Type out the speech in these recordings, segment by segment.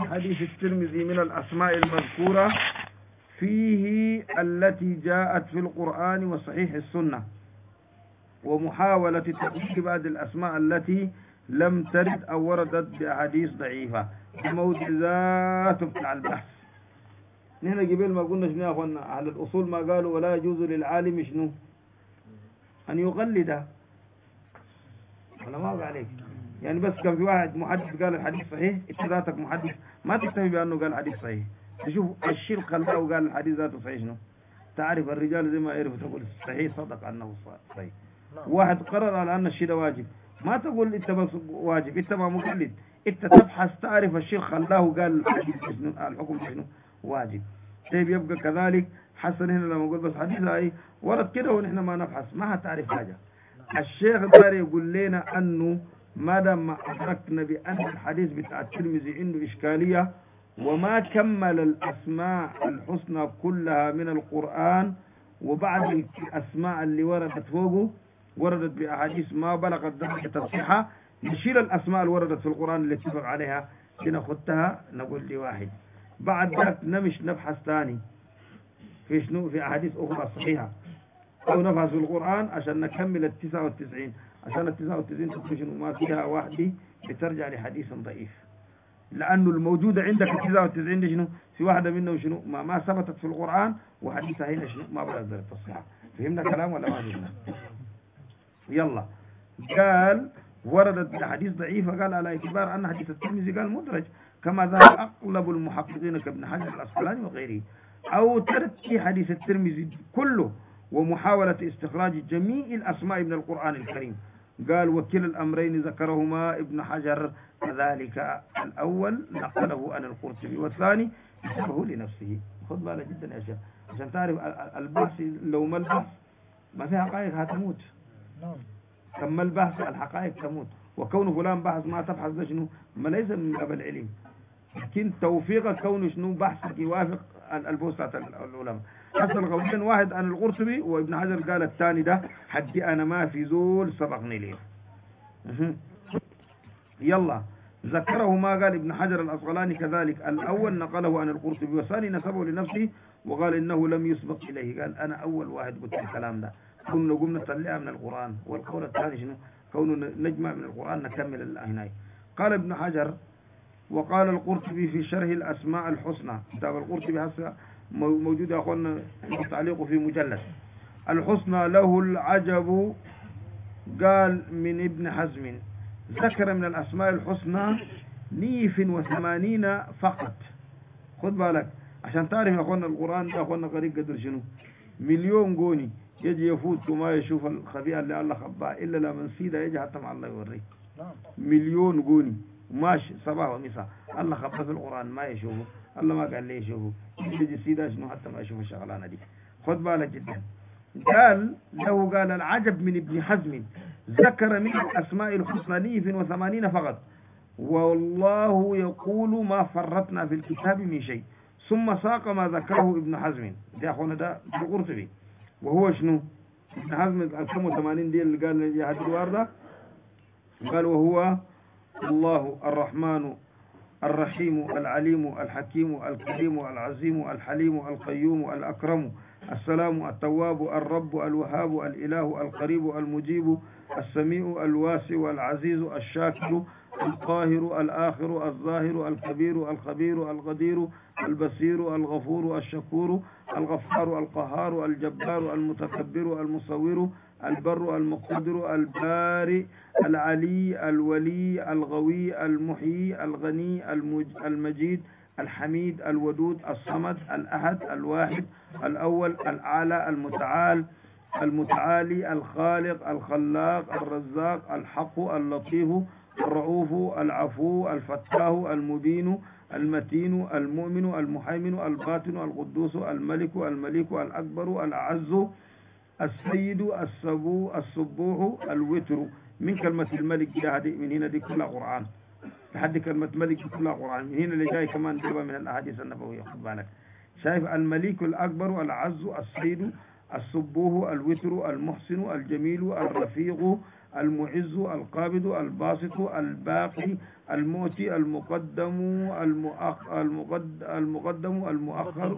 حديث الترمذي من الأسماء المذكورة فيه التي جاءت في القرآن وصحيح السنة، ومحاولة تدقيق بعض الأسماء التي لم ترد أو وردت بأحاديث ضعيفة موجزات بتاع البحث. نحن قبل ما قلنا شنو يا أخوانا على الأصول ما قالوا ولا يجوز للعالم شنو أن يقلد، أنا ما أقول عليك يعني، بس كان في واحد محدث قال الحديث صحيح، انت ذاتك محدث ما تكتفي بأنه قال الحديث صحيح، تشوف الشيء خلاه وقال الحديث ذاته صحيح شنو، تعرف الرجال زي ما يعرفوا تقول صحيح صدق أنه صحيح. واحد قرر على أن الشيء ده واجب، ما تقول انت بس واجب، انت ما مقلد، انت تبحث تعرف الشيء خلاه قال الحديث شنو، الحكم شنو واجب. طيب يبقى كذلك حسن هنا لما نقول بس حديث هاي ورد كده ونحن ما نبحث ما هتعرف حاجة. الشيخ داري يقول لنا أنه ما دام ما أدركنا بأن الحديث بتاع الترمذي عنده إشكالية وما كمل الأسماء الحسنى كلها من القرآن، وبعد الأسماء اللي وردت فوقه وردت بأحاديث ما بلغت درجة الصحة، نشيل الأسماء اللي وردت في القرآن اللي اتفق عليها ناخدها نقول لي واحد، بعد ذلك نمش نبحث ثاني في شنو في أحاديث أخرى صحيحة، أو نبحث في القرآن عشان نكمل 99، عشان 99 تكون شنو ما فيها واحدة بترجع لحديث ضعيف، لأنه الموجودة عندك 99 دي شنو في واحدة منه شنو ما ثبتت في القرآن وحديثها هنا شنو ما بلغت درجة الصحة. فهمنا كلام ولا ما فهمنا؟ يلا قال وردت بحديث ضعيفة، قال على اعتبار أن حديث الترمذي قال مدرج كما ذهب أغلب المحققين كابن حجر العسقلاني وغيره، أو ترك حديث الترمذي كله ومحاولة استخراج جميع الأسماء من القرآن الكريم. قال وكلا الأمرين ذكرهما ابن حجر، كذلك الأول نقله عن القرطبي والثاني نسبه لنفسه. خذ بالك جدا يا شيخ عشان تعرف البحث لو ما البحث ما فيها حقائق هتموت، كما البحث الحقائق تموت، وكون فلان بحث ما تبحث ده شنو ما ليس من باب العلم، لكن توفيق كونه شنو بحثك يوافق البوسطة العلماء. حصل قولين واحد عن القرطبي وابن حجر قال الثاني ده حدي أنا ما في زول سبقني ليه. يلا ذكره ما قال ابن حجر العسقلاني كذلك، الأول نقله عن القرطبي والثاني نسبه لنفسه وقال إنه لم يسبق إليه، قال أنا أول واحد قلت الكلام ده، كنا قمنا نطلعها من القرآن، والقول الثاني شنو كونه نجمع من القرآن نكمل هناي. قال ابن حجر وقال القرطبي في شرح الأسماء الحسنى، كتاب القرطبي هسه موجود يا أخوانا تعليقه في مجلد، الحسنى له العجب، قال من ابن حزم ذكر من الأسماء الحسنى 180 فقط. خذ بالك عشان تعرف يا أخوانا القرآن يا أخوانا قريب قدر شنو مليون قوني يجي يفوت وما يشوف الخبيئة اللي الله خباه إلا لمن سيدا يجي حتى مع الله يوريك مليون قوني ماشي صباح ومساء الله خباه في القرآن ما يشوفه، الله ما قال لي يشوفه، يجي سيدا شنو حتى ما يشوف الشغلانة دي. خذ بالك جدا. قال له قال العجب من ابن حزم ذكر من الأسماء الحسنى 180 فقط، والله يقول ما فرطنا في الكتاب من شيء، ثم ساق ما ذكره ابن حزم ده أخونا ده القرطبي، وهو شنو ابن حزم 1080 دي اللي قال يا هذا الوارده، قال وهو الله الرحمن الرحيم العليم الحكيم الكريم العظيم الحليم القيوم الأكرم السلام التواب الرب الوهاب الإله القريب المجيب السميع الواسع العزيز الشاكر القاهر الآخر الظاهر الكبير الخبير القدير البصير الغفور الشكور الغفار القهار الجبار المتكبر المصور البر المقتدر البارئ العلي الولي الغوي المحيي الغني المجيد الحميد الودود الصمد الأحد الواحد الأول الأعلى المتعال المتعالي الخالق الخلاق الرزاق الحق اللطيف الرؤوف العفو الفتاه المبين المتين المؤمن المهيمن الباطن القدوس الملك المليك الأكبر الأعز السيد السبو السبوح الوتر. من كلمة الملك دي من هنا دي كلها قرآن لحد كلمة ملك كلها قرآن، من هنا اللي جاي كمان جبه من الأحاديث النبوية. خد بالك شايف الملك الأكبر الأعز السيد السبوح الوتر المحسن الجميل الرفيق المعز القابض الباسط الباقي المؤتي المقدم المؤخر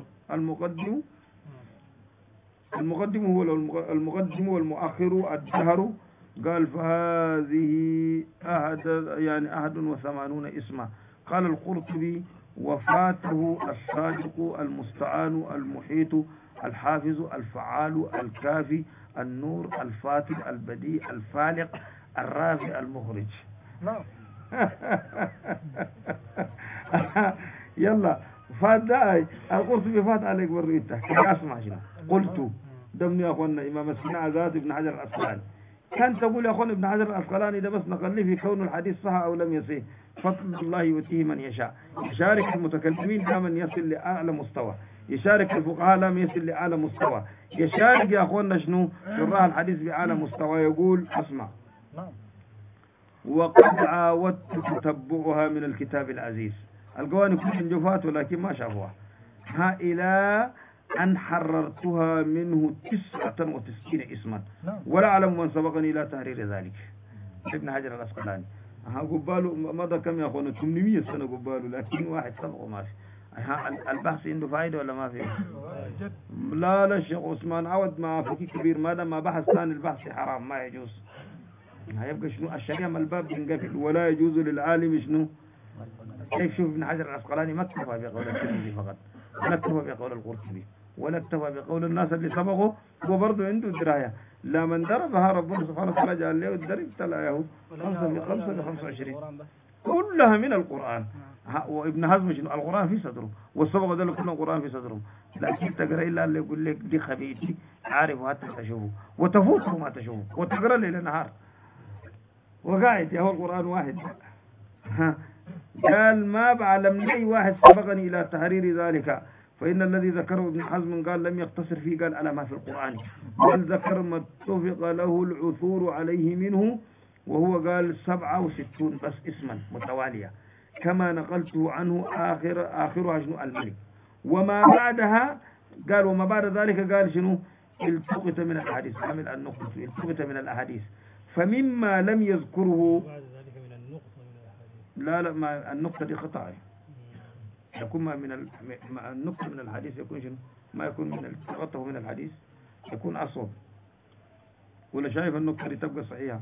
المقدم هو المقدم والمؤخر الدهر. قال فهذه يعني 81 اسما. قال القرطبي وفاته الصادق المستعان المحيط الحافظ الفعال الكافي النور الفاتر البديع الفالق الرافع المخرج. نعم. يلا فات داعي القرطبي فات عليك بريته اسمع شنو قلت دمني يا اخوانا امام السنة ذات ابن حجر العسقلاني كان تقول يا اخوان ابن حجر العسقلاني ده بس نقل في كون الحديث صح او لم يصح فضل الله يؤتيه من يشاء. يشارك المتكلمين لا من يصل لاعلى مستوى، يشارك الفقهاء لا من يصل لاعلى مستوى، يشارك يا اخوانا شنو شراح الحديث باعلى مستوى. يقول اسمع وقد عاودت تتبعها من الكتاب العزيز. القواني كل جفات ولكن ما شافوها ها إلى أن حررتها منه 99 اسما ولا أعلم من سبقني إلى تحرير ذلك. ابن حجر العسقلاني ها قباله مضى كم يا أخوانا 800 سنة قباله لكن واحد سبقه ما في. البحث عنده فائدة ولا ما فيه؟ لا الشيخ عثمان عود ما فكي كبير ما دام ما بحث ثاني البحث حرام ما يجوز. هيبقى شنو الشريعة من الباب ينقفل ولا يجوز للعالم شنو. كيف شوف ابن حجر العسقلاني ما اكتفى بقول الترمذي فقط ولا اكتفى بقول القرطبي ولا اكتفى بقول الناس اللي سبقوا، هو برضه عنده دراية. لا من دربها ربنا سبحانه وتعالى جعل له الدرب تلايه 5 ب 25 كلها من القرآن. وابن حزم شنو القرآن في صدره والسبق ده كله القرآن في صدره، لكن تقرأ إلا اللي يقول لك دي خبيثي عارف حتى تشوفه وتفوته ما تشوفه وتقرأ ليل نهار وقاعد يا هو القرآن واحد. قال ما بعلم لي واحد سبقني إلى تحرير ذلك، فإن الذي ذكره ابن حزم قال لم يقتصر فيه قال على ما في القرآن بل ذكر ما اتفق له العثور عليه منه وهو قال 67 بس اسما متوالية كما نقلته عنه آخرها شنو الملك. وما بعدها قال وما بعد ذلك قال شنو التقط من الأحاديث عمل النقطة التقط من الأحاديث فمما لم يذكره لا ما النقطة دي خطأ يكون ما من النقطة من الحديث يكون شنو ما يكون من التقطه من الحديث يكون أصوب ولا شايف النقطة دي تبقى صحيحة.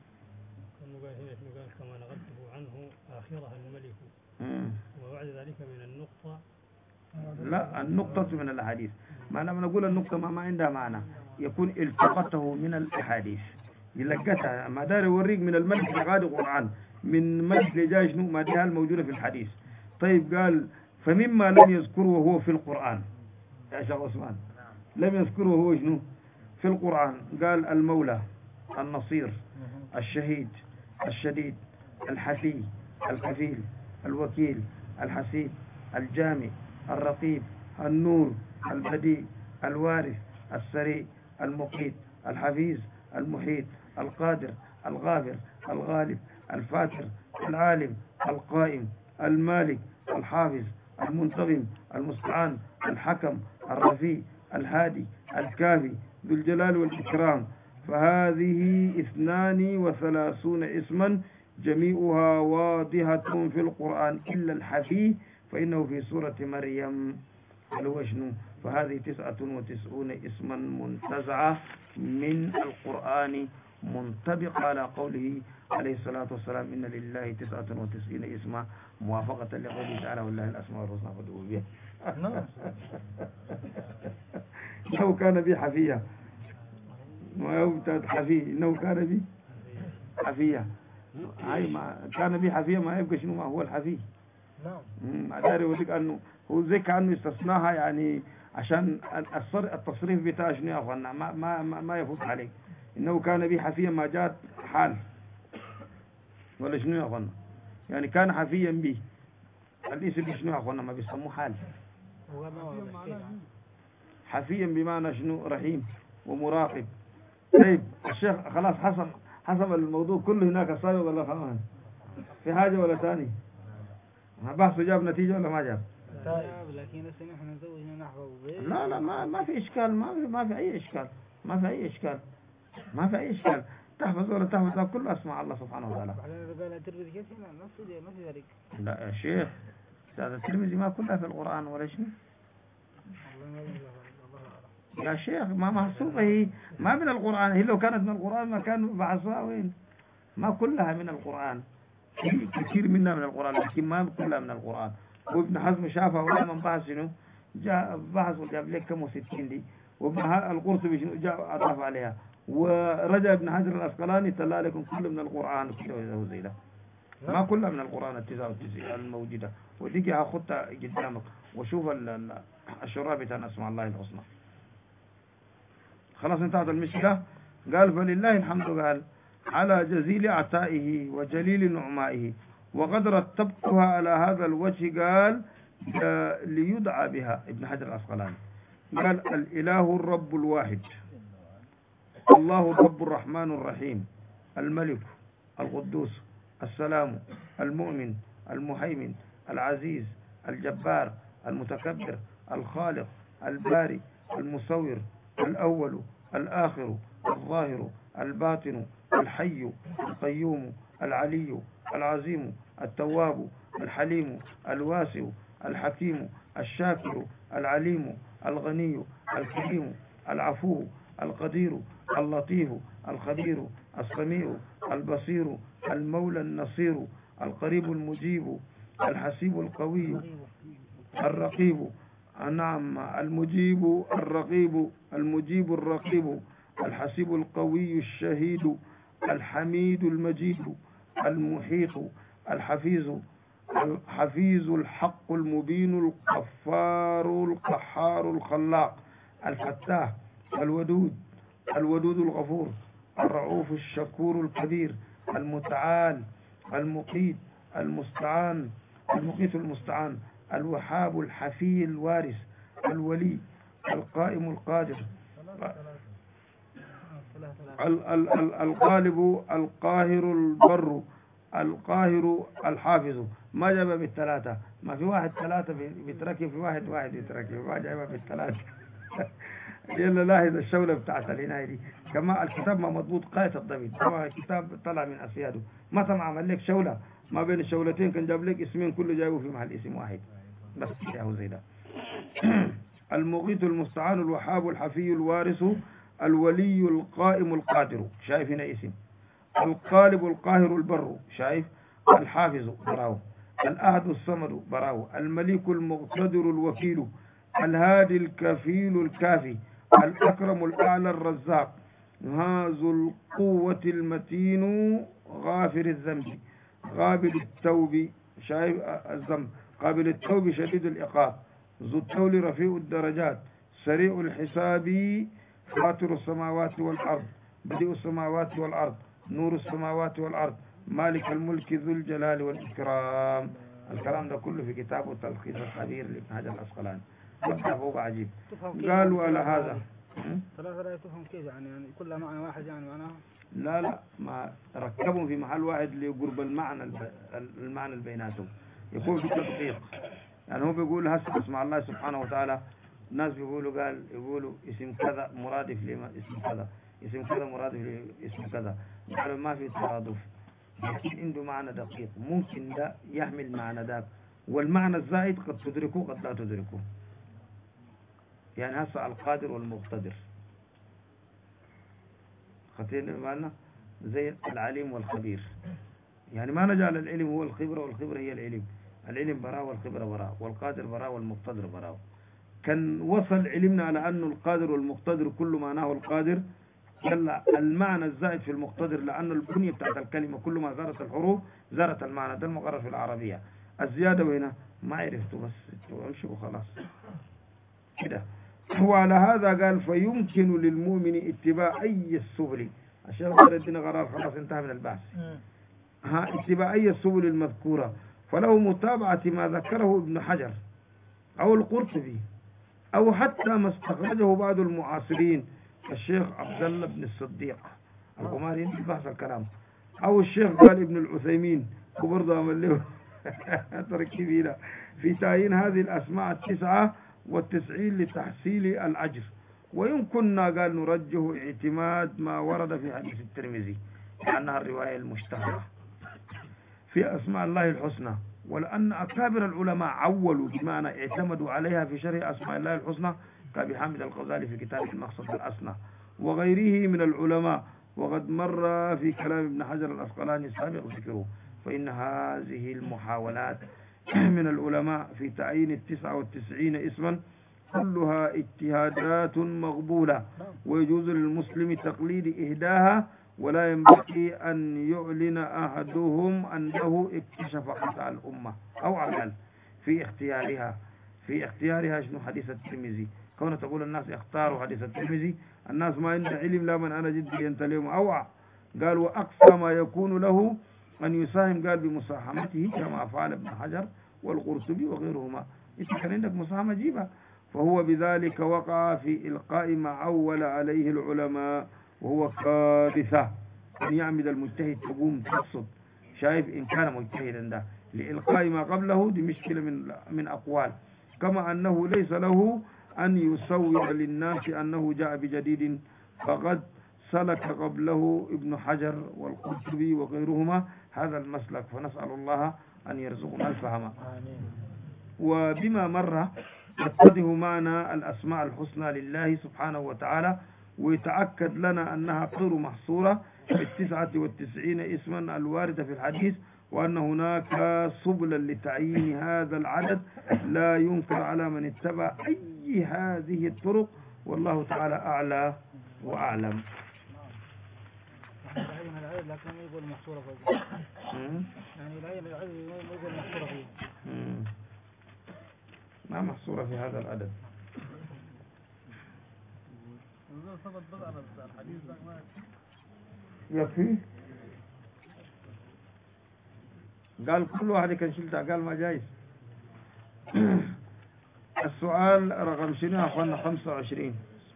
قال كما نقلته عنه آخرها الملك وبعد ذلك من النقطة لا النقطة من الأحاديث ما لما نقول النقطة ما عندها معنى يكون التقطه من الأحاديث يلقتها ما دار يوريك من الملك لغاد القرآن من ملك لجاي شنو ما ديها الموجودة في الحديث. طيب قال فمما لم يذكره وهو في القرآن يا شيخ عثمان لم يذكره هو شنو في القرآن قال المولى النصير الشهيد الشديد الحفي الكفيل الوكيل الحسيب الجامع الرقيب النور البديع الوارث السريع المقيت الحفيظ المحيط القادر الغافر الغالب الفاتر العالم القائم المالك الحافظ المنتظم المستعان الحكم الرفيع الهادي الكافي ذو الجلال والإكرام. فهذه 32 اسما جميعها واضحة في القرآن إلا الحفي فإنه في سورة مريم. هو شنو فهذه 99 اسما منتزعة من القرآن منطبقة على قوله عليه الصلاة والسلام إن لله 99 اسما موافقة لقوله تعالى والله الأسماء الحسنى فادعوه بها. إنه كان بي حفية ما يبتد حفي إنه كان بي حفية هاي ما كان بي حفية ما يبقى شنو ما هو الحفي. نعم أداري وديك أنه هو زي كأنه استثناها يعني عشان التصريف بتاع شنو يا أخوانا ما يفوت عليك. إنه كان بي حفيا ما جات حال ولا شنو يا أخوانا يعني كان حفيا بي الاسم شنو يا أخوانا ما بيسموه حال. حفيا بمعنى شنو رحيم ومراقب. طيب الشيخ خلاص حسب الموضوع كله هناك صاير ولا خلاص في حاجة ولا ثاني بحثه جاب نتيجة ولا ما جاب؟ لكن احنا نزوجنا نحو لا ما في إشكال ما في أي إشكال ما في أي إشكال تحفظ ولا تحفظ كل أسماء الله سبحانه وتعالى. قال الترمذي كيف ما في ذلك. لا يا شيخ، هذا الترمذي ما كلها في القرآن ولا شيء يا شيخ، ما محسوبة هي، ما من القرآن. هي لو كانت من القرآن ما كان بحثوها وين. ما كلها من القرآن، كثير منها من القرآن لكن ما كلها من القرآن. وابن حزم شافها ولا من بحث شنو جاء بحث وجاب لك كم 60 دي، وابن القرطبي شنو جاء أضاف عليها، ورجع ابن حجر الأسقلاني تلا لكم كل من القرآن كده زي ده. ما كلها من القرآن التسعة الموجودة. وديك هاخدها قدامك وشوف الشراب بتاع اسماء الله الحسنى. خلاص انتهت المشكلة. قال فلله الحمد قال على جزيل عطائه وجليل نعمائه، وقد رتبتها على هذا الوجه قال ليدعى بها. ابن حجر الأسقلاني قال الإله الرب الواحد، الله الرب الرحمن الرحيم، الملك القدوس السلام المؤمن المهيمن العزيز الجبار المتكبر الخالق الباري المصور الأول الآخر الظاهر الباطن الحي القيوم العلي العظيم التواب الحليم الواسع الحكيم الشاكر العليم الغني الكريم العفو القدير اللطيف الخبير السميع البصير المولى النصير القريب المجيب الحسيب القوي الرقيب. نعم، المجيب الرقيب، المجيب الرقيب، الحسيب القوي الشهيد، الحميد المجيد، المحيط، الحفيظ الحق المبين الغفار القهار الخلاق، الفتاح الودود الغفور، الرؤوف الشكور الكبير، المتعال المقيت المستعان، الوهاب الحفي الوارث، الولي القائم القادر، الغالب القاهر البر، القاهر الحافظ. ما جاب بالثلاثة، ما في واحد ثلاثة بيتركب، في واحد يتركب، ما جابها بالثلاثة. يلا لاحظ الشولة بتاعت العناية دي كما الكتاب ما مضبوط قاية الضبط. طبعا الكتاب طلع من أسياده، ما طبعا عمل لك شولة ما بين الشولتين، كان جاب لك اسمين كله جايبه في محل اسم واحد بس يا زي ده. المغيث المستعان، الوهاب الحفي الوارث، الولي القائم القادر، شايف هنا اسم، القالب القاهر البر، شايف، الحافظ براو، الأحد الصمد براو، الملك المقتدر الوكيل، الهادي الكفيل الكافي، الأكرم الأعلى الرزاق، ذو القوة المتين غافر الذنب، قابل التوب، شايف الذنب، قابل التوب شديد العقاب، ذو الطول رفيع الدرجات، سريع الحساب، فاطر السماوات والأرض، بديع السماوات والأرض، نور السماوات والأرض، مالك الملك ذو الجلال والإكرام. الكلام ده كله في كتابه التلخيص الخبير لابن حجر الأسقلاني. هو عجيب. قالوا على هذا ثلاثة لا تفهم كيف يعني كلها معنى واحد يعني معناها؟ لا ما ركبهم في محل واحد لقرب المعنى بيناتهم، يكون في تدقيق. يعني هو بيقول هسه اسمع الله سبحانه وتعالى، الناس يقولوا اسم كذا مرادف لما اسم كذا، اسم كذا مرادف لاسم كذا، قالوا ما في ترادف، لكن عنده معنى دقيق، ممكن ده يحمل معنى ذاك، والمعنى الزائد قد تدركه قد لا تدركه. يعني هسه القادر والمقتدر خطير معنا زي العليم والخبير. يعني ما نجعل العلم هو الخبرة والخبرة هي العلم، العلم براه والخبرة براه، والقادر براه والمقتدر براه. كان وصل علمنا على أنه القادر والمقتدر كل معناه القادر، يلا المعنى الزائد في المقتدر لأن البنية بتاعت الكلمة كل ما زارت الحروف زارت المعنى، ده المقرر في العربية. الزيادة وهنا ما عرفته بس امشي وخلاص كده. وعلى هذا قال فيمكن للمؤمن اتباع أي السبل، عشان غير الدين قرار خلاص انتهى من البحث. اتباع أي السبل المذكورة، فله متابعة ما ذكره ابن حجر أو القرطبي أو حتى ما استخرجه بعض المعاصرين الشيخ عبد الله بن الصديق القماري في بحث الكلام، أو الشيخ قال ابن العثيمين وبرضه عمل له تركيبينا في تعيين هذه الأسماء 99 لتحصيل الأجر، ويمكننا قال نرجح اعتماد ما ورد في حديث الترمذي لأنها الرواية المشتهرة في أسماء الله الحسنى، ولأن أكابر العلماء عولوا بمعنى اعتمدوا عليها في شرح أسماء الله الحسنى كأبي حامد الغزالي في كتاب المقصد الأسنى وغيره من العلماء، وقد مر في كلام ابن حجر الأسقلاني السابق ذكره. فإن هذه المحاولات من العلماء في تعيين 99 اسما كلها اجتهادات مقبولة، ويجوز للمسلم تقليد إهداها، ولا ينبغي أن يعلن أحدهم أنه اكتشف خطأ الأمة أو عمل في اختيارها شنو حديث الترمذي. كون تقول الناس اختاروا حديث الترمذي، الناس ما عنده علم، لا من أنا جدي أنت اليوم أوعى. قال وأقصى ما يكون له أن يساهم قال بمساهمته كما فعل ابن حجر والقرطبي وغيرهما. إذا كان عندك مساهمة جيبها. فهو بذلك وقع في إلقاء ما عول عليه العلماء، وهو كارثة أن يعمد المجتهد تقوم تقصد شايف إن كان مجتهدا ده لإلقاء ما قبله، دي مشكلة من أقوال. كما أنه ليس له أن يصور للناس أنه جاء بجديد، فقد سلك قبله ابن حجر والقرطبي وغيرهما هذا المسلك، فنسأل الله أن يرزقنا الفهم. وبما مر يتضح معنى الأسماء الحسنى لله سبحانه وتعالى، ويتأكد لنا أنها غير محصورة ب99 اسما الواردة في الحديث، وأن هناك سبلا لتعيين هذا العدد لا ينكر على من اتبع أي هذه الطرق، والله تعالى أعلى وأعلم. لكن يقول محصورة فيه. يعني لا يقول محصورة فيه. ما محصورة في هذا العدد. يكفي. قال كل واحد كان شلتها، قال ما جايز. السؤال رقم شنو يا اخوانا؟ 25.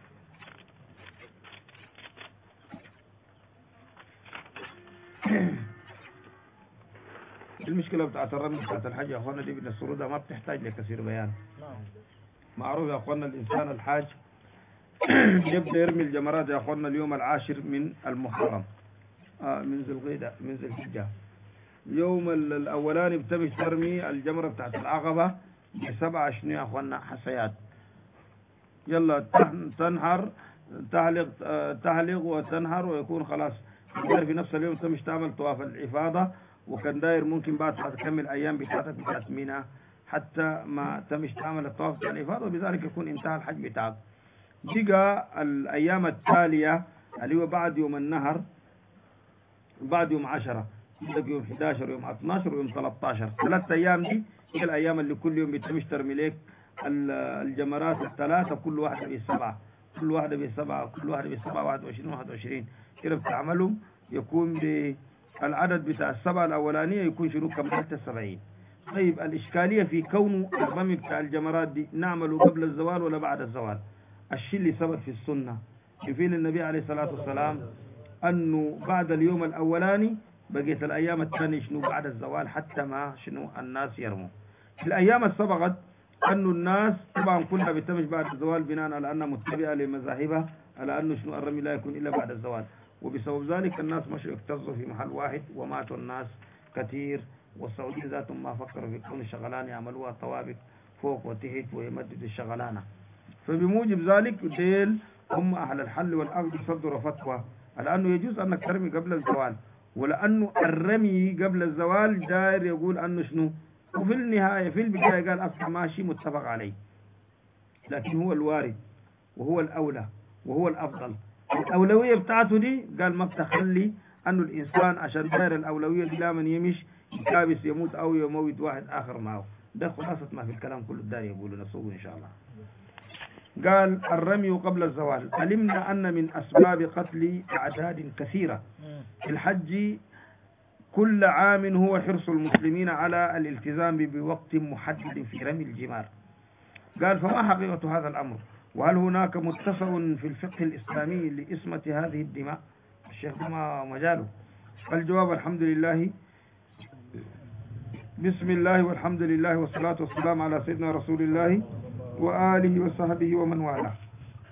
المشكلة بتاعت الرمي بتاعت الحج يا اخوانا دي بالسرودة ما بتحتاج لكثير بيان. معروف يا اخوانا الانسان الحاج يبدأ يرمي الجمرات يا اخوانا اليوم 10 من المحرم، من ذي القعدة، من ذي الحجة. يوم الاولاني بتمشي ترمي الجمرة بتاعت العقبة ب7 شنو يا اخوانا حسيات. يلا تنحر تحلق وتنحر ويكون خلاص في نفس اليوم تمشي تعمل طواف الإفاضة، وكان داير ممكن بعد تكمل أيام بتاعتك بتاعت منى حتى ما تمشي تعمل الطواف بتاع الإفاضة، وبذلك يكون انتهى الحج بتاعك. بقى الأيام التالية اللي هو بعد يوم النهر، بعد يوم 10، يوم 11 ويوم 12 ويوم 13، 3 أيام دي هي الأيام اللي كل يوم بتمشي ترمي لك الجمرات ال3 كل واحدة ب7، كل واحدة ب7، كل واحدة ب7 21 كده بتعملهم، يكون بالعدد بتاع ال7 الأولانية يكون شنو كملت 70. طيب الإشكالية في كونه الرمي بتاع الجمرات دي نعمله قبل الزوال ولا بعد الزوال؟ الشيء اللي ثبت في السنة يفيد النبي عليه الصلاة والسلام أنه بعد اليوم الأولاني بقيت الأيام الثانية شنو بعد الزوال حتى ما شنو الناس يرموا. في الأيام السبقت أنه الناس طبعا كلها بتمش بعد الزوال بناء على أنها متبعة لمذاهبها على أنه شنو الرمي لا يكون إلا بعد الزوال، وبسبب ذلك الناس مشوا يكتظوا في محل واحد وماتوا الناس كثير، والسعوديين ذاتهم ما فكروا في كون الشغلان يعملوها طوابق فوق وتحت ويمددوا الشغلانة. فبموجب ذلك ديل هم أهل الحل والعقد صدروا فتوى على أنه يجوز أنك ترمي قبل الزوال، ولأنه الرمي قبل الزوال داير يقول أنه شنو، وفي النهاية في البداية قال أصلا ماشي متفق عليه، لكن هو الوارد وهو الأولى وهو الأفضل. الأولوية بتاعته دي قال ما بتخلي أنه الإنسان عشان داير الأولوية دي لا من يمش يكابس يموت أو يموت واحد آخر معه. ده خلاصة ما في الكلام كله الدار يقولوا نصوب إن شاء الله. قال الرمي قبل الزوال. علمنا أن من أسباب قتل أعداد كثيرة في الحج كل عام هو حرص المسلمين على الالتزام بوقت محدد في رمي الجمار. قال فما حقيقة هذا الأمر؟ وهل هناك متسع في الفقه الإسلامي لإسمة هذه الدماء؟ الشيخ ما مجاله. الجواب الحمد لله، بسم الله والحمد لله والصلاة والسلام على سيدنا رسول الله وآله وصحبه ومن والاه.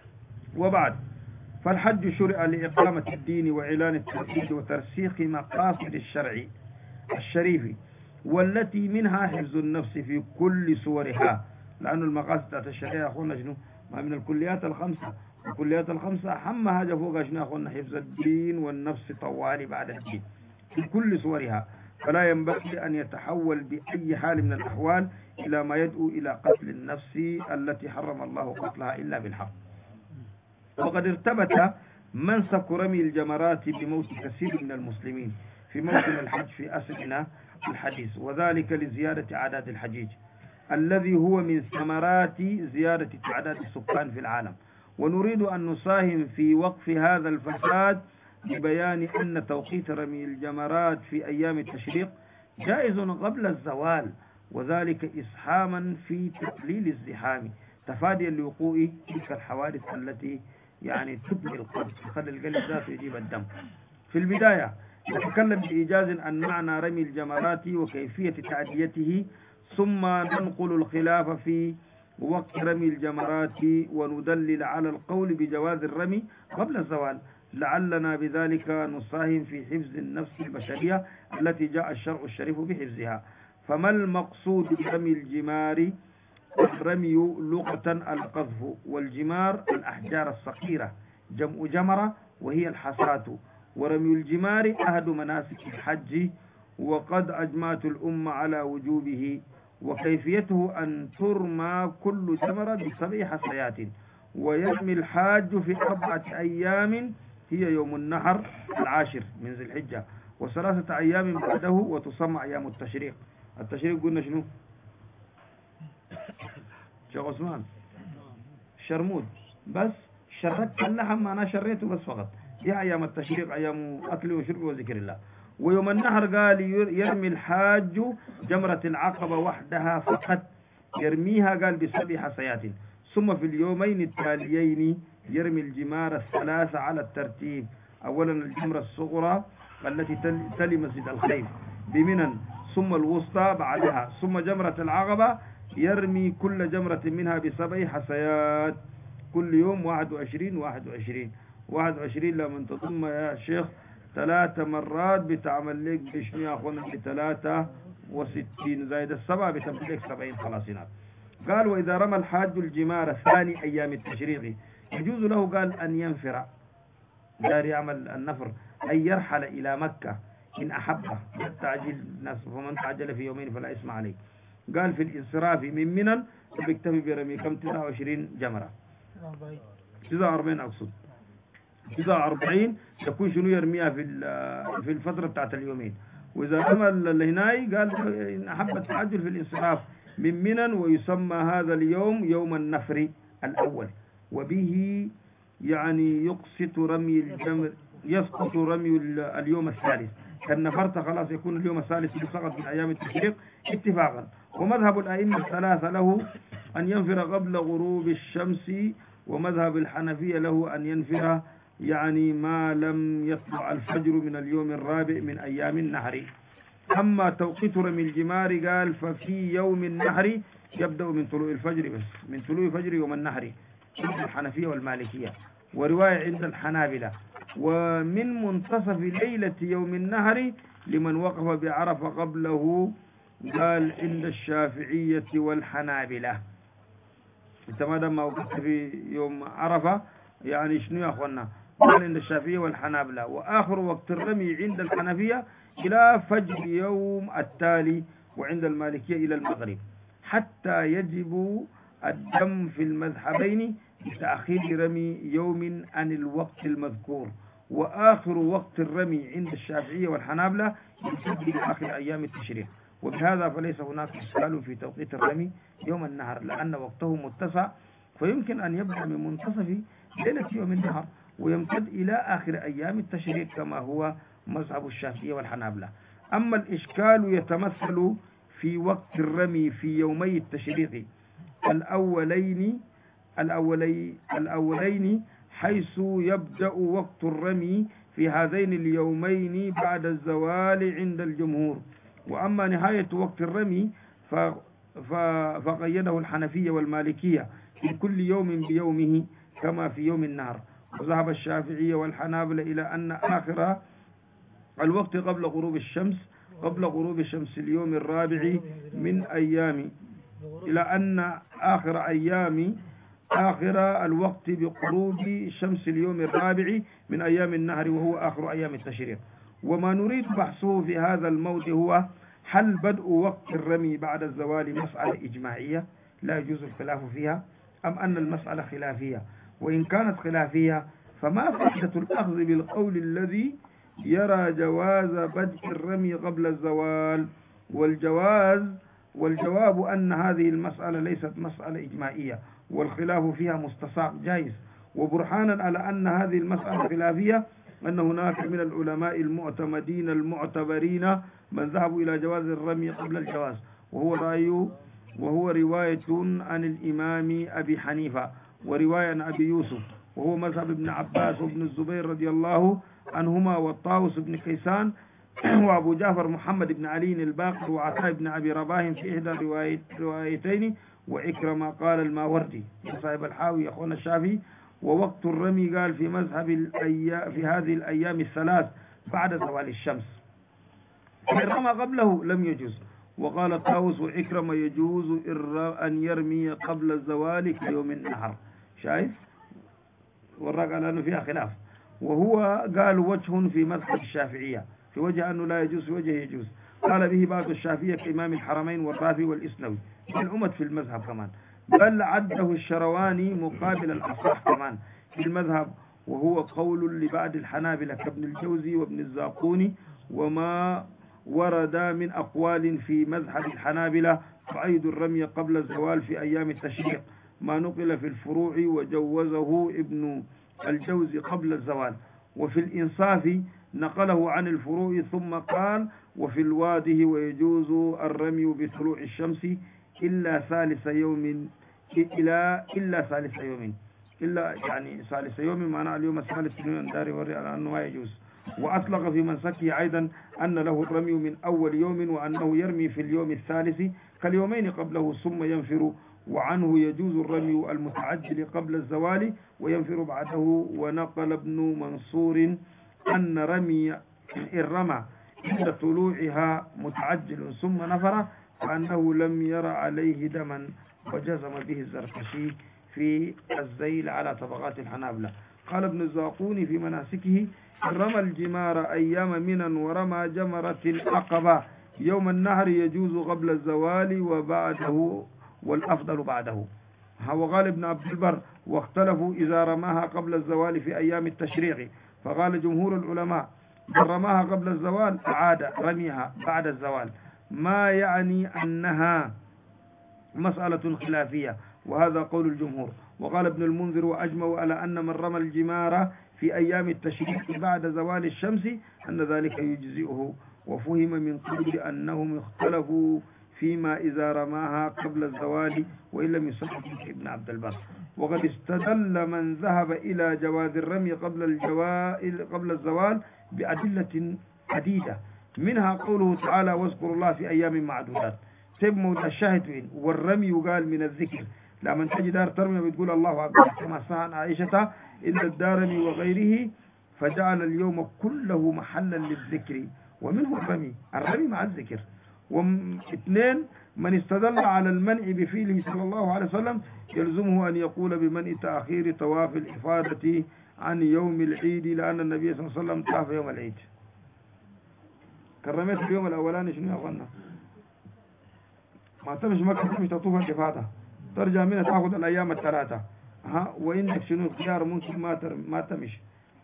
وبعد، فالحج شرع لإقامة الدين وإعلان التوحيد وترسيخ مقاصد الشرع الشريف، والتي منها حفظ النفس في كل صورها، لأن المقاصد الشرعية أخونا شنو؟ ما من الكليات الخمسة، الكليات الخمسة أهم حاجة فوق شنو أخونا؟ حفظ الدين والنفس طوالي بعد الدين في كل صورها، فلا ينبغي أن يتحول بأي حال من الأحوال إلى ما يدعو إلى قتل النفس التي حرم الله قتلها إلا بالحق. وقد ارتبط منسك رمي الجمرات بموت كثير من المسلمين في موسم الحج في أسرنا الحديث، وذلك لزيادة أعداد الحجيج الذي هو من ثمرات زيادة تعداد السكان في العالم. ونريد أن نساهم في وقف هذا الفساد ببيان أن توقيت رمي الجمرات في أيام التشريق جائز قبل الزوال، وذلك إسحاما في تقليل الزحام تفاديا لوقوع تلك الحوادث التي يعني تبني القلب، تخلي القلب ذاته يجيب الدم. في البداية نتكلم بإيجاز عن معنى رمي الجمرات وكيفية تأديته، ثم ننقل الخلاف في وقت رمي الجمرات وندلل على القول بجواز الرمي قبل الزوال، لعلنا بذلك نساهم في حفظ النفس البشرية التي جاء الشرع الشريف بحفظها. فما المقصود برمي الجمار؟ الرمي لغة القذف، والجمار الأحجار الصغيرة جمع جمرة وهي الحصاة. ورمي الجمار أحد مناسك الحج، وقد أجمعت الأمة على وجوبه، وكيفيته أن ترمى كل جمرة ب7 حصيات، ويرمي الحاج في 4 أيام هي يوم النحر 10 من ذي الحجة، و3 أيام بعده، وتسمى أيام التشريق. التشريق قلنا شنو؟ شيخ عثمان شرمود، بس شردت اللحم أنا شريته بس فقط، دي أيام التشريق أيام أكل وشرب وذكر الله. ويوم النحر قال يرمي الحاج جمرة العقبة وحدها فقط، يرميها قال ب7 حصيات، ثم في اليومين التاليين يرمي الجمار الثلاثة على الترتيب. أولا الجمرة الصغرى التي تلي مسجد الخيف بمنى، ثم الوسطى بعدها، ثم جمرة العقبة يرمي كل جمرة منها ب7 حصيات، كل يوم 21 لما تضم يا شيخ 3 مرات بتعمل لك بشنو يا أخونا ب63 زائد 7 بتعمل لك 70 خلاص هناك. قال وإذا رمى الحاج الجمار ثاني أيام التشريق يجوز له قال أن ينفر، دار يعمل النفر، أن يرحل إلى مكة إن أحبه، التعجيل الناس، فمن تعجل في يومين فلا اسم عليه. قال في الانصراف من منى بيكتفي برمي كم 29 جمرة، 49 أقصد، 49 يكون شنو يرميها في الفترة بتاعت اليومين. وإذا رمى الهناي قال إن أحب التعجل في الانصراف من منى، ويسمى هذا اليوم يوم النفر الأول، وبه يعني يسقط رمي اليوم الثالث، كان نفرت خلاص يكون اليوم الثالث سقط من أيام التشريق اتفاقا. ومذهب الأئمة الثلاثة له أن ينفر قبل غروب الشمس، ومذهب الحنفية له أن ينفر يعني ما لم يطلع الفجر من اليوم الرابع من أيام النحر. أما توقيت رمي الجمار قال ففي يوم النحر يبدأ من طلوع الفجر، بس من طلوع فجر يوم النحر عند الحنفية والمالكية، ورواية عند الحنابلة، ومن منتصف ليلة يوم النحر لمن وقف بعرفة قبله، قال عند الشافعية والحنابلة. انت ما دام وقفت في يوم عرفة يعني شنو يا أخوانا؟ قال عند الشافعية والحنابلة. وآخر وقت الرمي عند الحنفية إلى فجر يوم التالي، وعند المالكية إلى المغرب، حتى يجب الدم في المذهبين بتأخير رمي يوم عن الوقت المذكور. وآخر وقت الرمي عند الشافعية والحنابلة يمتد إلى آخر أيام التشريق. وبهذا فليس هناك إشكال في توقيت الرمي يوم النهر، لأن وقته متسع، فيمكن أن يبدأ من منتصف ليلة يوم النهر ويمتد إلى آخر أيام التشريق كما هو مذهب الشافعية والحنابلة. أما الإشكال يتمثل في وقت الرمي في يومي التشريق الأولين حيث يبدأ وقت الرمي في هذين اليومين بعد الزوال عند الجمهور. وأما نهاية وقت الرمي فقيده الحنفية والمالكية في كل يوم بيومه، كما في يوم النهر. وذهب الشافعية والحنابلة إلى أن آخر الوقت قبل غروب الشمس اليوم الرابع من أيام، إلى أن آخر الوقت بقروب شمس اليوم الرابع من أيام النهر، وهو آخر أيام التشريق. وما نريد بحثه في هذا الموضع هو: هل بدء وقت الرمي بعد الزوال مسألة إجماعية لا يجوز الخلاف فيها، أم أن المسألة خلافية؟ وإن كانت خلافية فما فائدة الأخذ بالقول الذي يرى جواز بدء الرمي قبل الزوال؟ والجواب أن هذه المسألة ليست مسألة إجماعية، والخلاف فيها مستساغ جائز. وبرهانا على أن هذه المسألة خلافية أن هناك من العلماء المعتمدين المعتبرين من ذهبوا إلى جواز الرمي قبل الجواز، وهو رواية عن الإمام أبي حنيفة، ورواية عن أبي يوسف، وهو مذهب ابن عباس وابن الزبير رضي الله عنهما، والطاووس بن كيسان، وأبو جعفر محمد بن علي الباقر، وعطاء بن أبي رباح في إحدى الروايتين، وإكرم قال الماوردي صاحب الحاوي يا أخونا الشافعي. ووقت الرمي قال في مذهب في هذه الأيام الثلاث بعد زوال الشمس، إن رمى قبله لم يجوز. وقال الطاووس وإكرم يجوز أن يرمي قبل الزوال في يوم النحر. شايف؟ والراجع على أنه فيها خلاف. وهو قال وجه في مذهب الشافعية، في وجه أنه لا يجوز، في وجه يجوز. قال به بعض الشافعية كإمام الحرمين والرافي والإسنوي، الأمة في المذهب كمان، بل عده الشرواني مقابل الأصح كمان في المذهب، وهو قول لبعض الحنابلة كابن الجوزي وابن الزاقوني. وما ورد من أقوال في مذهب الحنابلة تعيد الرمي قبل الزوال في أيام التشريق، ما نقل في الفروع وجوزه ابن الجوزي قبل الزوال. وفي الإنصاف نقله عن الفروع ثم قال: وفي الواده ويجوز الرمي بطلوع الشمس إلا ثالث يوم، إلا يعني ثالث يوم، معناه اليوم الثالث من دار وري على أنه ما يجوز. وأطلق في منسكه أيضا أن له الرمي من أول يوم، وأنه يرمي في اليوم الثالث كاليومين قبله ثم ينفر، وعنه يجوز الرمي المتعجل قبل الزوال وينفر بعده. ونقل ابن منصور أن الرمى عند طلوعها متعجل ثم نفر، فأنه لم ير عليه دما، وجزم به الزركشي في الزيل على طبقات الحنابلة. قال ابن الزاقوني في مناسكه: رمى الجمار أيام منى ورمى جمرة العقبة يوم النهر يجوز قبل الزوال وبعده، والأفضل بعده. وقال ابن عبد البر: واختلفوا إذا رماها قبل الزوال في أيام التشريق، فقال جمهور العلماء من رماها قبل الزوال أعاد رميها بعد الزوال، ما يعني أنها مسألة خلافية، وهذا قول الجمهور. وقال ابن المنذر: وأجمعوا على أن من رمى الجمار في أيام التشريق بعد زوال الشمس أن ذلك يجزئه. وفهم من قبل أنهم اختلفوا فيما إذا رماها قبل الزوال وإن لم يصح ابن عبد البر. وقد استدل من ذهب إلى جواز الرمي قبل الزوال بأدلة عديدة، منها قوله تعالى: واذكروا الله في أيام معدودات. تم الشاهد وين؟ والرمي قال من الذكر، لما تجي دار ترمي بتقول الله أكبر، كما صح عن عائشة إلا الدارمي وغيره، فجعل اليوم كله محلا للذكر، ومنه الرمي مع الذكر. واثنين، من استدل على المنع بفعله صلى الله عليه وسلم يلزمه أن يقول بمنع تأخير طواف الإفاضة عن يوم العيد، لأن النبي صلى الله عليه وسلم طاف يوم العيد. كرمت اليوم الأولاني شنو يقولنا؟ ما تمشي مكة تمشي تطوف الإفاضة، ترجع منها تأخذ الأيام الثلاثة، وإنك شنو خيار ممكن ما تمشي،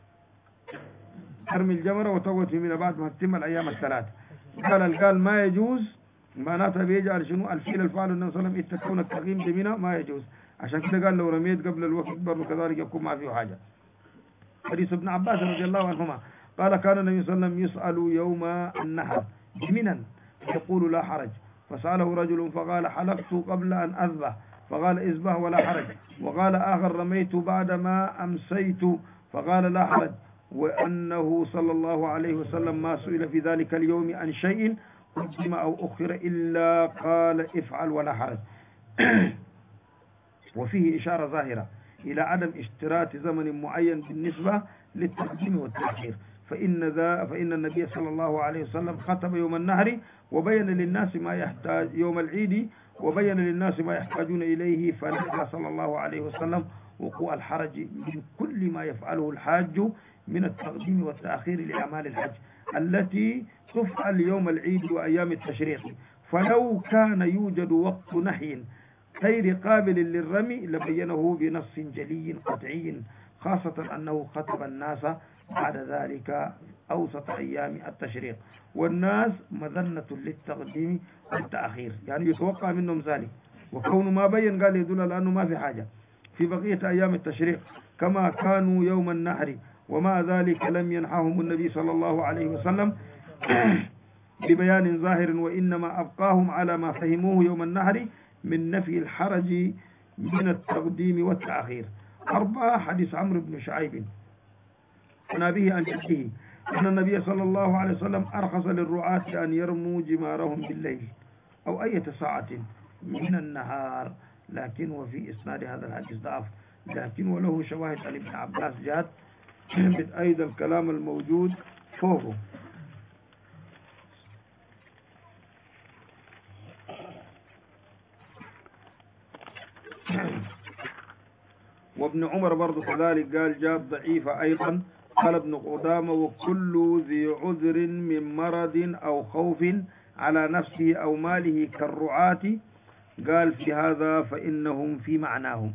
ترمي الجمرة وتوت من بعد ما تتم الأيام الثلاث. قال ما يجوز، معناتها بيجعل شنو الفعل الفعل النبي صلى الله عليه وسلم تكون التقييم بمنى ما يجوز. عشان كده قال لو رميت قبل الوقت برضه كذلك يكون ما فيه حاجة. حديث ابن عباس رضي الله عنهما قال: كان النبي صلى الله عليه وسلم يسأل يوم النحر بمنى يقول لا حرج، فسأله رجل فقال: حلقت قبل أن أذبح، فقال: اذبح ولا حرج. وقال آخر: رميت بعدما أمسيت، فقال: لا حرج. وأنه صلى الله عليه وسلم ما سئل في ذلك اليوم عن شيء قدم أو أخر إلا قال: افعل ولا حرج. وفيه إشارة ظاهرة إلى عدم اشتراط زمن معين بالنسبة للتقديم والتأخير، فإن النبي صلى الله عليه وسلم خطب يوم النهر وبين للناس ما يحتاج يوم العيد وبين للناس ما يحتاجون إليه، فنهى صلى الله عليه وسلم وقوع الحرج من كل ما يفعله الحاج من التقديم والتأخير لأعمال الحج التي تفعل يوم العيد وأيام التشريق. فلو كان يوجد وقت نهي غير قابل للرمي لبينه بنص جلي قطعي، خاصة أنه خطب الناس بعد ذلك أوسط أيام التشريق، والناس مذنة للتقديم والتأخير، يعني يتوقع منهم ذلك، وكون ما بين قال يدل لأنه ما في حاجة في بقية أيام التشريق كما كانوا يوم النحر، ومع ذلك لم ينحهم النبي صلى الله عليه وسلم ببيان ظاهر، وإنما أبقاهم على ما فهموه يوم النحر من نفي الحرج من التقديم والتأخير. 4 حديث عمرو بن شعيب عن أبيه عن جده أن النبي صلى الله عليه وسلم أرخص للرعاة أن يرموا جمارهم بالليل أو أي ساعة من النهار، لكن وفي إسناد هذا الحديث ضعف، لكن وله شواهد عن ابن عباس جاءت أيضا الكلام الموجود فوقه. وابن عمر برضو كذلك قال جاب ضعيفة أيضا، قال ابن قدامة وكل ذي عذر من مرض أو خوف على نفسه أو ماله كالرعاة، قال في هذا فإنهم في معناهم،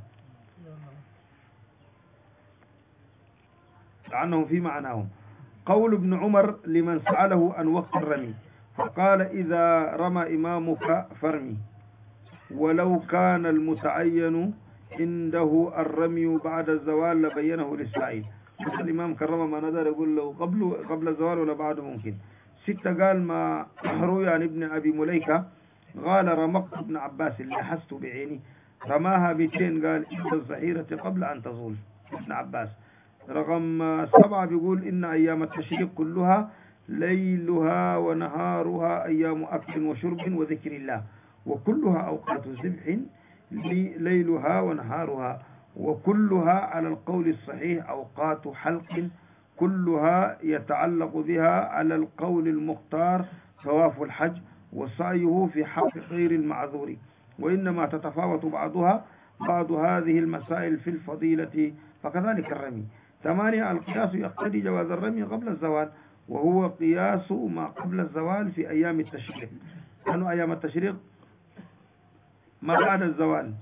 لأنهم في معناهم. قول ابن عمر لمن سأله عن وقت الرمي فقال إذا رمى إمامك فرمي، ولو كان المتعين عنده الرمي بعد الزوال لبينه للسائل، مثل الإمام كرم ما نظر يقول له قبل الزوال ولا بعده ممكن. 6 قال ما روي عن ابن أبي مليكة قال رمقت ابن عباس اللي حست بعيني رماها 200 قال إنت الظهيرة قبل أن تزول ابن عباس. رقم 7 بيقول إن أيام التشريق كلها ليلها ونهارها أيام أكل وشرب وذكر الله، وكلها أوقات ذبح ليلها ونهارها، وكلها على القول الصحيح أوقات حلق، كلها يتعلق بها على القول المختار طواف الحج وسعيه في حق غير المعذور، وإنما تتفاوت بعض هذه المسائل في الفضيلة، فكذلك الرمي. 8 القياس يقتضي جواز الرمي قبل الزوال، وهو قياس ما قبل الزوال في أيام التشريق، لأنه أيام التشريق ما بعد الزوال،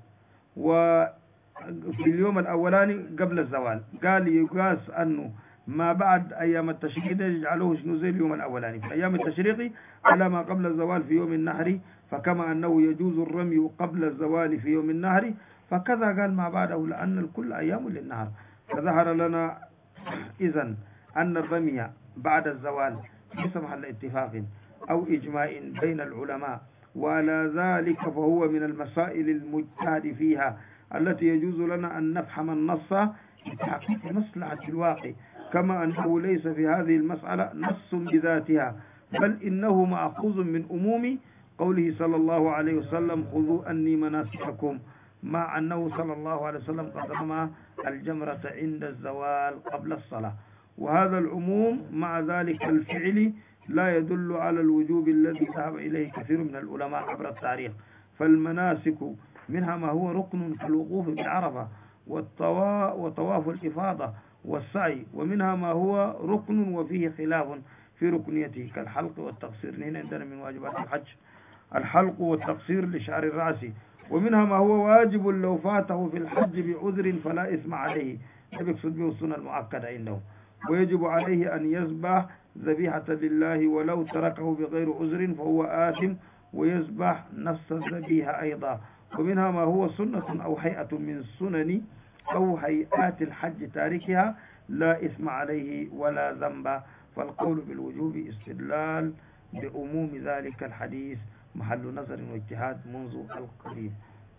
وفي اليوم الأولاني قبل الزوال قال يقاس أنه ما بعد أيام التشريق يجعله شنو زي اليوم الأولاني في أيام التشريق على ما قبل الزوال في يوم النحر، فكما أنه يجوز الرمي قبل الزوال في يوم النحر فكذا قال ما بعده، لأن الكل أيام للنهر. فظهر لنا إذن أن الرمي بعد الزوال ليس محل اتفاق أو إجماع بين العلماء، وعلى ذلك فهو من المسائل المجتهد فيها التي يجوز لنا أن نفهم النص لتحقيق مصلحة الواقع، كما أنه ليس في هذه المسألة نص بذاتها، بل إنه مأخوذ من أموم قوله صلى الله عليه وسلم خذوا أني مناسككم، مع أنه صلى الله عليه وسلم قد رمى الجمرة عند الزوال قبل الصلاة، وهذا العموم مع ذلك الفعل لا يدل على الوجوب الذي ذهب إليه كثير من العلماء عبر التاريخ. فالمناسك منها ما هو ركن كالوقوف بعرفة وطواف الإفاضة والسعي، ومنها ما هو ركن وفيه خلاف في ركنيته كالحلق والتقصير، هنا عندنا من واجبات الحج الحلق والتقصير لشعر الرأس، ومنها ما هو واجب لو فاته في الحج بعذر فلا إثم عليه، يقصد به السنة المؤكدة عندهم، ويجب عليه أن يذبح ذبيحة لله، ولو تركه بغير عذر فهو آثم ويذبح نفس الذبيحة أيضا. ومنها ما هو سنة أو هيئة من سنن أو هيئات الحج تاركها لا إثم عليه ولا ذنب، فالقول بالوجوب استدلال بعموم ذلك الحديث محل نظر واجتهاد منذ القديم.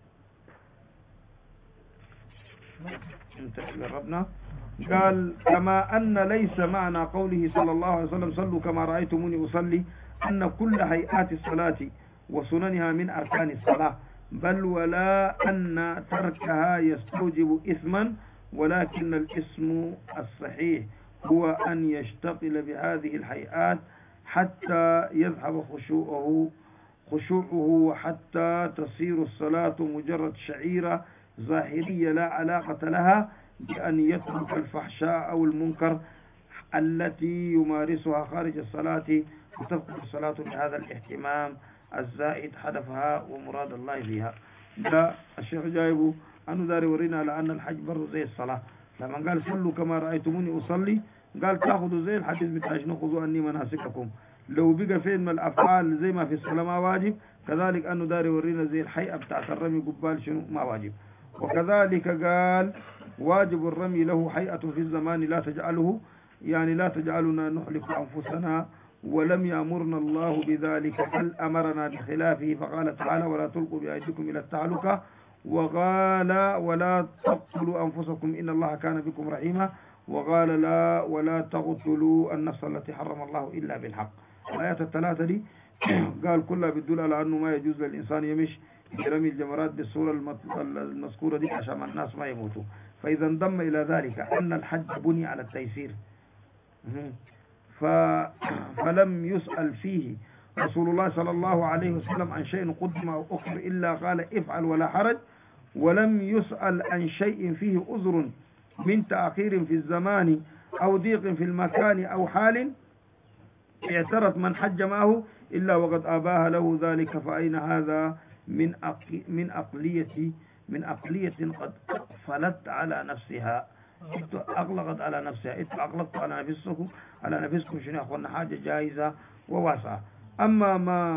جربنا. قال كما أن ليس معنى قوله صلى الله عليه وسلم صلوا كما رأيتموني أصلي أن كل هيئات الصلاة وسننها من أركان الصلاة، بل ولا أن تركها يستوجب إثما، ولكن الاسم الصحيح هو أن يشتغل بهذه الهيئات حتى يذهب خشوعه وحتى تصير الصلاة مجرد شعيرة ظاهرية لا علاقة لها بأن يترك الفحشاء أو المنكر التي يمارسها خارج الصلاة، وتفقد الصلاة بهذا الاهتمام الزائد هدفها ومراد الله فيها. ده الشيخ جايبه أنه داري ورينا على أن الحج برضه زي الصلاة، لما قال صلوا كما رأيتموني أصلي قال تأخذوا زي الحديث بتاع شنو خذوا أني مناسككم. لو بقى فين من الأفعال زي ما في الصلاة ما واجب، كذلك أنه داري ورينا زي الحيئة بتاعت الرمي قبال شنو ما واجب. وكذلك قال واجب الرمي له هيئة في الزمان لا تجعله، يعني لا تجعلنا نحلق أنفسنا، ولم يأمرنا الله بذلك بل أمرنا بخلافه، فقال تعالى ولا تلقوا بأيديكم إلى التهلكة، وقال ولا تقتلوا أنفسكم إن الله كان بكم رحيما، وقال لا ولا تقتلوا النفس التي حرم الله إلا بالحق. الآيات الثلاثة دي قال كلها بتدل على أنه ما يجوز للإنسان يمشي برمي الجمرات بالصورة المذكورة دي عشان الناس ما يموتوا. فإذا انضم إلى ذلك أن الحج بني على التيسير، فلم يسأل فيه رسول الله صلى الله عليه وسلم عن شيء قدم أو أخر إلا قال افعل ولا حرج، ولم يسأل عن شيء فيه أذر من تأخير في الزمان أو ضيق في المكان أو حال اعترض من حج معه إلا وقد أباه له ذلك. فأين هذا من أقلية قد أقفلت على نفسها، أغلقت على نفسها، أغلقت على نفسكم شنو يا أخوانا حاجة جائزة وواسعة. أما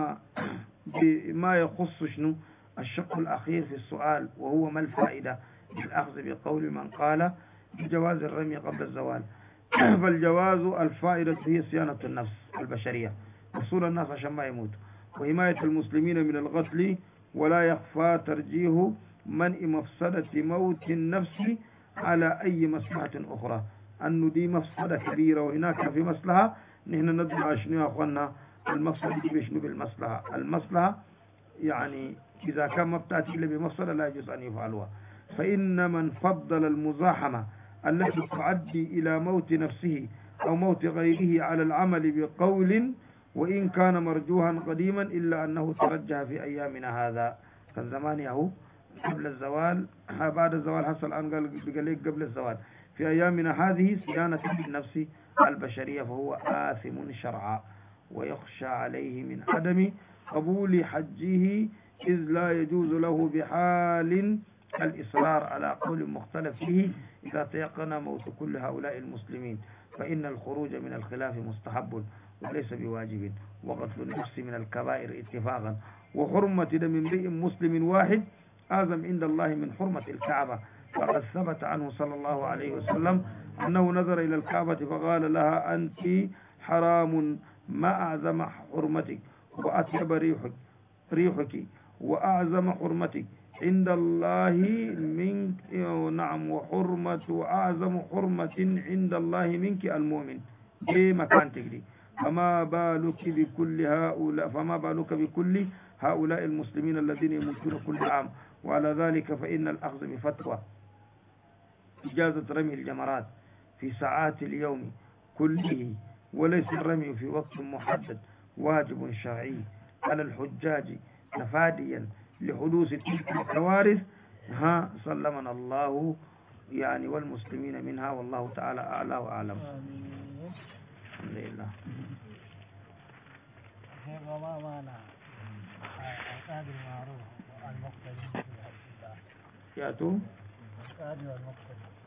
ما يخص شنو الشق الأخير في السؤال، وهو ما الفائدة بالأخذ بقول من قال بجواز الرمي قبل الزوال، فالجواز الفائدة هي صيانة النفس البشرية، وصول الناس عشان ما يموت، وحماية المسلمين من القتل، ولا يخفى ترجيح منع مفسدة موت النفس على أي مصلحة أخرى، أنه دي مفسدة كبيرة وهناك في مصلحة. نحن ندعو شنو يا أخوانا المفسدة دي بشنو بالمصلحة. المصلحة يعني إذا كان ما بتأتي إلا بمفسدة لا يجوز أن يفعلها. فإن من فضل المزاحمة التي تؤدي إلى موت نفسه أو موت غيره على العمل بقول وإن كان مرجوها قديما إلا أنه ترجح في أيامنا هذا، كان زمان يهو قبل الزوال، بعد الزوال حصل الآن قال لك قبل الزوال، في أيامنا هذه صيانة النفس البشرية، فهو آثم شرعا ويخشى عليه من عدم قبول حجه، إذ لا يجوز له بحال الإصرار على قول مختلف فيه إذا تيقن موت كل هؤلاء المسلمين، فإن الخروج من الخلاف مستحب وليس بواجب، وقتل النفس من الكبائر اتفاقا، وحرمة دم امرئ مسلم واحد أعظم عند الله من حرمة الكعبة، فقد ثبت عنه صلى الله عليه وسلم أنه نظر إلى الكعبة فقال لها أنت حرام ما أعظم حرمتك وأطيب ريحك وأعظم حرمتك عند الله منك، نعم، وحرمة أعظم حرمة عند الله منك المؤمن في مكان تجري، فما بالك بكل هؤلاء المسلمين الذين يموتون كل عام. وعلى ذلك فإن الأخذ بفتوى إجازة رمي الجمرات في ساعات اليوم كله وليس الرمي في وقت محدد واجب شرعي على الحجاج تفاديا لحدوث تلك الكوارث سلمنا الله يعني والمسلمين منها، والله تعالى أعلى وأعلم. الحمد لله. وما معنى القادر المعروف والمقتدي يأتوا القادر والمقتدي